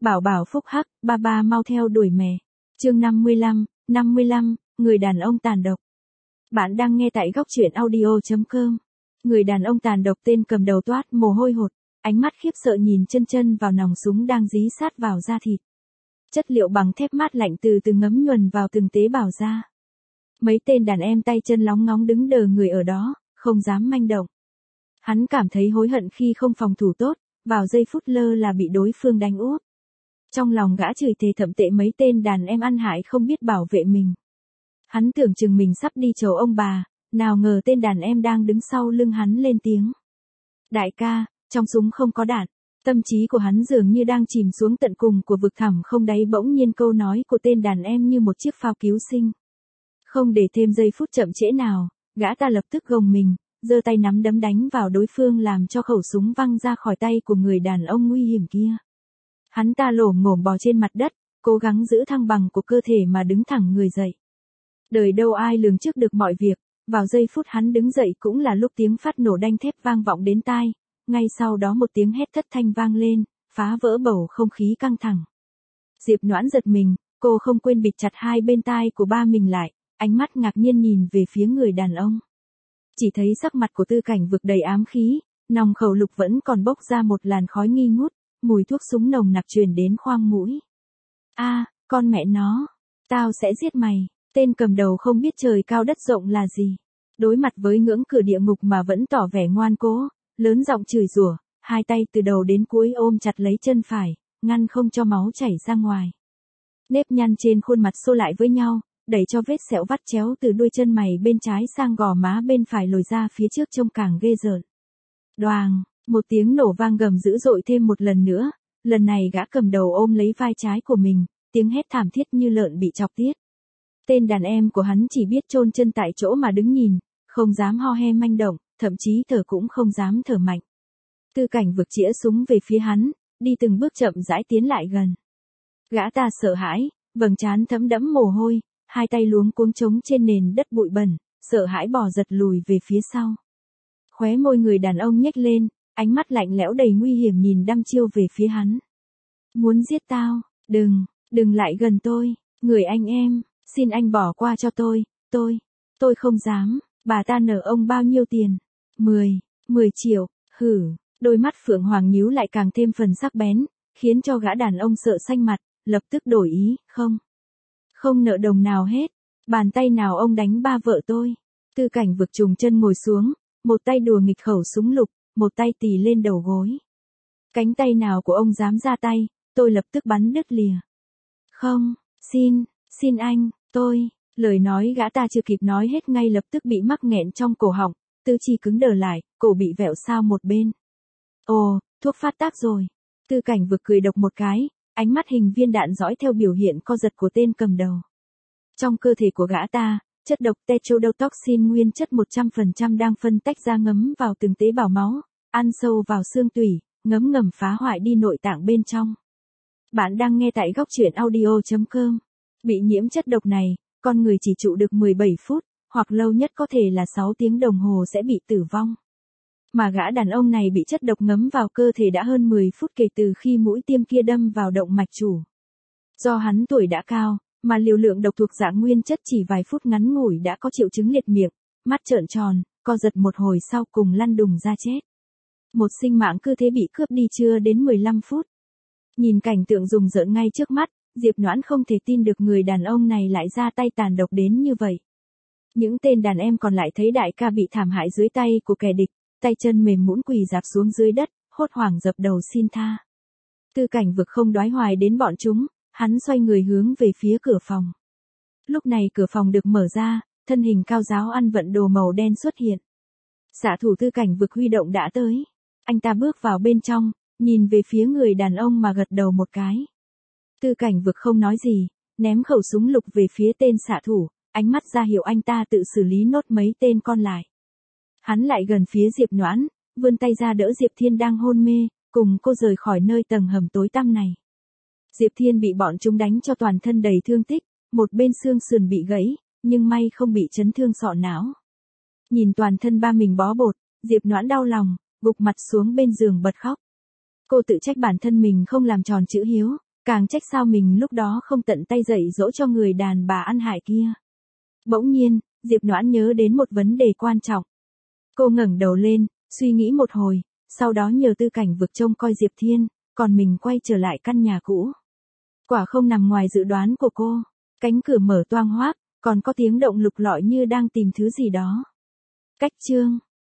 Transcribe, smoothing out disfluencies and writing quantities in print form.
Bảo bảo phúc hắc, ba ba mau theo đuổi mẹ. Chương 55, người đàn ông tàn độc. Bạn đang nghe tại góc truyện audio.com. Người đàn ông tàn độc tên cầm đầu toát mồ hôi hột, ánh mắt khiếp sợ nhìn chân vào nòng súng đang dí sát vào da thịt. Chất liệu bằng thép mát lạnh từ từ ngấm nhuần vào từng tế bào da. Mấy tên đàn em tay chân lóng ngóng đứng đờ người ở đó, không dám manh động. Hắn cảm thấy hối hận khi không phòng thủ tốt, vào giây phút lơ là bị đối phương đánh úp. Trong lòng gã chửi thề thậm tệ mấy tên đàn em ăn hại không biết bảo vệ mình. Hắn tưởng chừng mình sắp đi chầu ông bà, nào ngờ tên đàn em đang đứng sau lưng hắn lên tiếng. Đại ca, trong súng không có đạn. Tâm trí của hắn dường như đang chìm xuống tận cùng của vực thẳm không đáy, bỗng nhiên câu nói của tên đàn em như một chiếc phao cứu sinh. Không để thêm giây phút chậm trễ nào, gã ta lập tức gồng mình, giơ tay nắm đấm đánh vào đối phương làm cho khẩu súng văng ra khỏi tay của người đàn ông nguy hiểm kia. Hắn ta lổm ngổm bò trên mặt đất, cố gắng giữ thăng bằng của cơ thể mà đứng thẳng người dậy. Đời đâu ai lường trước được mọi việc, vào giây phút hắn đứng dậy cũng là lúc tiếng phát nổ đanh thép vang vọng đến tai, ngay sau đó một tiếng hét thất thanh vang lên, phá vỡ bầu không khí căng thẳng. Diệp Noãn giật mình, cô không quên bịt chặt hai bên tai của ba mình lại, ánh mắt ngạc nhiên nhìn về phía người đàn ông. Chỉ thấy sắc mặt của Tư Cảnh Vực đầy ám khí, nòng khẩu lục vẫn còn bốc ra một làn khói nghi ngút, mùi thuốc súng nồng nặc truyền đến khoang mũi. Con mẹ nó, tao sẽ giết mày. Tên cầm đầu không biết trời cao đất rộng là gì. Đối mặt với ngưỡng cửa địa ngục mà vẫn tỏ vẻ ngoan cố, lớn giọng chửi rủa, hai tay từ đầu đến cuối ôm chặt lấy chân phải, ngăn không cho máu chảy ra ngoài. Nếp nhăn trên khuôn mặt xô lại với nhau, đẩy cho vết sẹo vắt chéo từ đuôi chân mày bên trái sang gò má bên phải lồi ra phía trước trông càng ghê rợn. Đoàng, một tiếng nổ vang gầm dữ dội thêm một lần nữa, lần này gã cầm đầu ôm lấy vai trái của mình, tiếng hét thảm thiết như lợn bị chọc tiết. Tên đàn em của hắn chỉ biết chôn chân tại chỗ mà đứng nhìn, không dám ho he manh động, thậm chí thở cũng không dám thở mạnh. Tư Cảnh Vực chĩa súng về phía hắn, đi từng bước chậm rãi tiến lại gần. Gã ta sợ hãi, vầng trán thấm đẫm mồ hôi, hai tay luống cuống trống trên nền đất bụi bẩn, sợ hãi bò giật lùi về phía sau. Khóe môi người đàn ông nhếch lên, ánh mắt lạnh lẽo đầy nguy hiểm nhìn đăm chiêu về phía hắn. Muốn giết tao, đừng lại gần tôi, người anh em. Xin anh bỏ qua cho tôi không dám, bà ta nợ ông bao nhiêu tiền? 10 triệu, hử, đôi mắt Phượng Hoàng nhíu lại càng thêm phần sắc bén, khiến cho gã đàn ông sợ xanh mặt, lập tức đổi ý, không nợ đồng nào hết, bàn tay nào ông đánh ba vợ tôi. Tư Cảnh Vực trùng chân ngồi xuống, một tay đùa nghịch khẩu súng lục, một tay tì lên đầu gối. Cánh tay nào của ông dám ra tay, tôi lập tức bắn đứt lìa. Không, xin anh, lời nói gã ta chưa kịp nói hết ngay lập tức bị mắc nghẹn trong cổ họng, tứ chi cứng đờ lại, cổ bị vẹo sao một bên. Ồ, thuốc phát tác rồi. Tư Cảnh Vực cười độc một cái, ánh mắt hình viên đạn dõi theo biểu hiện co giật của tên cầm đầu. Trong cơ thể của gã ta, chất độc tetrodotoxin nguyên chất 100% đang phân tách ra ngấm vào từng tế bào máu, ăn sâu vào xương tủy, ngấm ngầm phá hoại đi nội tạng bên trong. Bạn đang nghe tại góc truyện audio.com. Bị nhiễm chất độc này, con người chỉ trụ được 17 phút, hoặc lâu nhất có thể là 6 tiếng đồng hồ sẽ bị tử vong. Mà gã đàn ông này bị chất độc ngấm vào cơ thể đã hơn 10 phút kể từ khi mũi tiêm kia đâm vào động mạch chủ. Do hắn tuổi đã cao, mà liều lượng độc thuộc dạng nguyên chất chỉ vài phút ngắn ngủi đã có triệu chứng liệt miệng, mắt trợn tròn, co giật một hồi sau cùng lăn đùng ra chết. Một sinh mạng cứ thế bị cướp đi chưa đến 15 phút. Nhìn cảnh tượng rùng rợn ngay trước mắt, Diệp Noãn không thể tin được người đàn ông này lại ra tay tàn độc đến như vậy. Những tên đàn em còn lại thấy đại ca bị thảm hại dưới tay của kẻ địch, tay chân mềm nhũn quỳ rạp xuống dưới đất, hốt hoảng dập đầu xin tha. Tư Cảnh Vực không đoái hoài đến bọn chúng, hắn xoay người hướng về phía cửa phòng. Lúc này cửa phòng được mở ra, thân hình cao giáo ăn vận đồ màu đen xuất hiện. Xạ thủ Tư Cảnh Vực huy động đã tới. Anh ta bước vào bên trong, nhìn về phía người đàn ông mà gật đầu một cái. Tư Cảnh Vực không nói gì, ném khẩu súng lục về phía tên xạ thủ, ánh mắt ra hiệu anh ta tự xử lý nốt mấy tên còn lại. Hắn lại gần phía Diệp Noãn, vươn tay ra đỡ Diệp Thiên đang hôn mê, cùng cô rời khỏi nơi tầng hầm tối tăm này. Diệp Thiên bị bọn chúng đánh cho toàn thân đầy thương tích, một bên xương sườn bị gãy, nhưng may không bị chấn thương sọ não. Nhìn toàn thân ba mình bó bột, Diệp Noãn đau lòng, gục mặt xuống bên giường bật khóc. Cô tự trách bản thân mình không làm tròn chữ hiếu, Càng trách sao mình lúc đó không tận tay dạy dỗ cho người đàn bà ăn hại kia. Bỗng nhiên, Diệp Noãn nhớ đến một vấn đề quan trọng. Cô ngẩng đầu lên, suy nghĩ một hồi, sau đó nhờ Tư Cảnh Vực trông coi Diệp Thiên, còn mình quay trở lại căn nhà cũ. Quả không nằm ngoài dự đoán của cô. Cánh cửa mở toang hoác, còn có tiếng động lục lọi như đang tìm thứ gì đó. Cách chương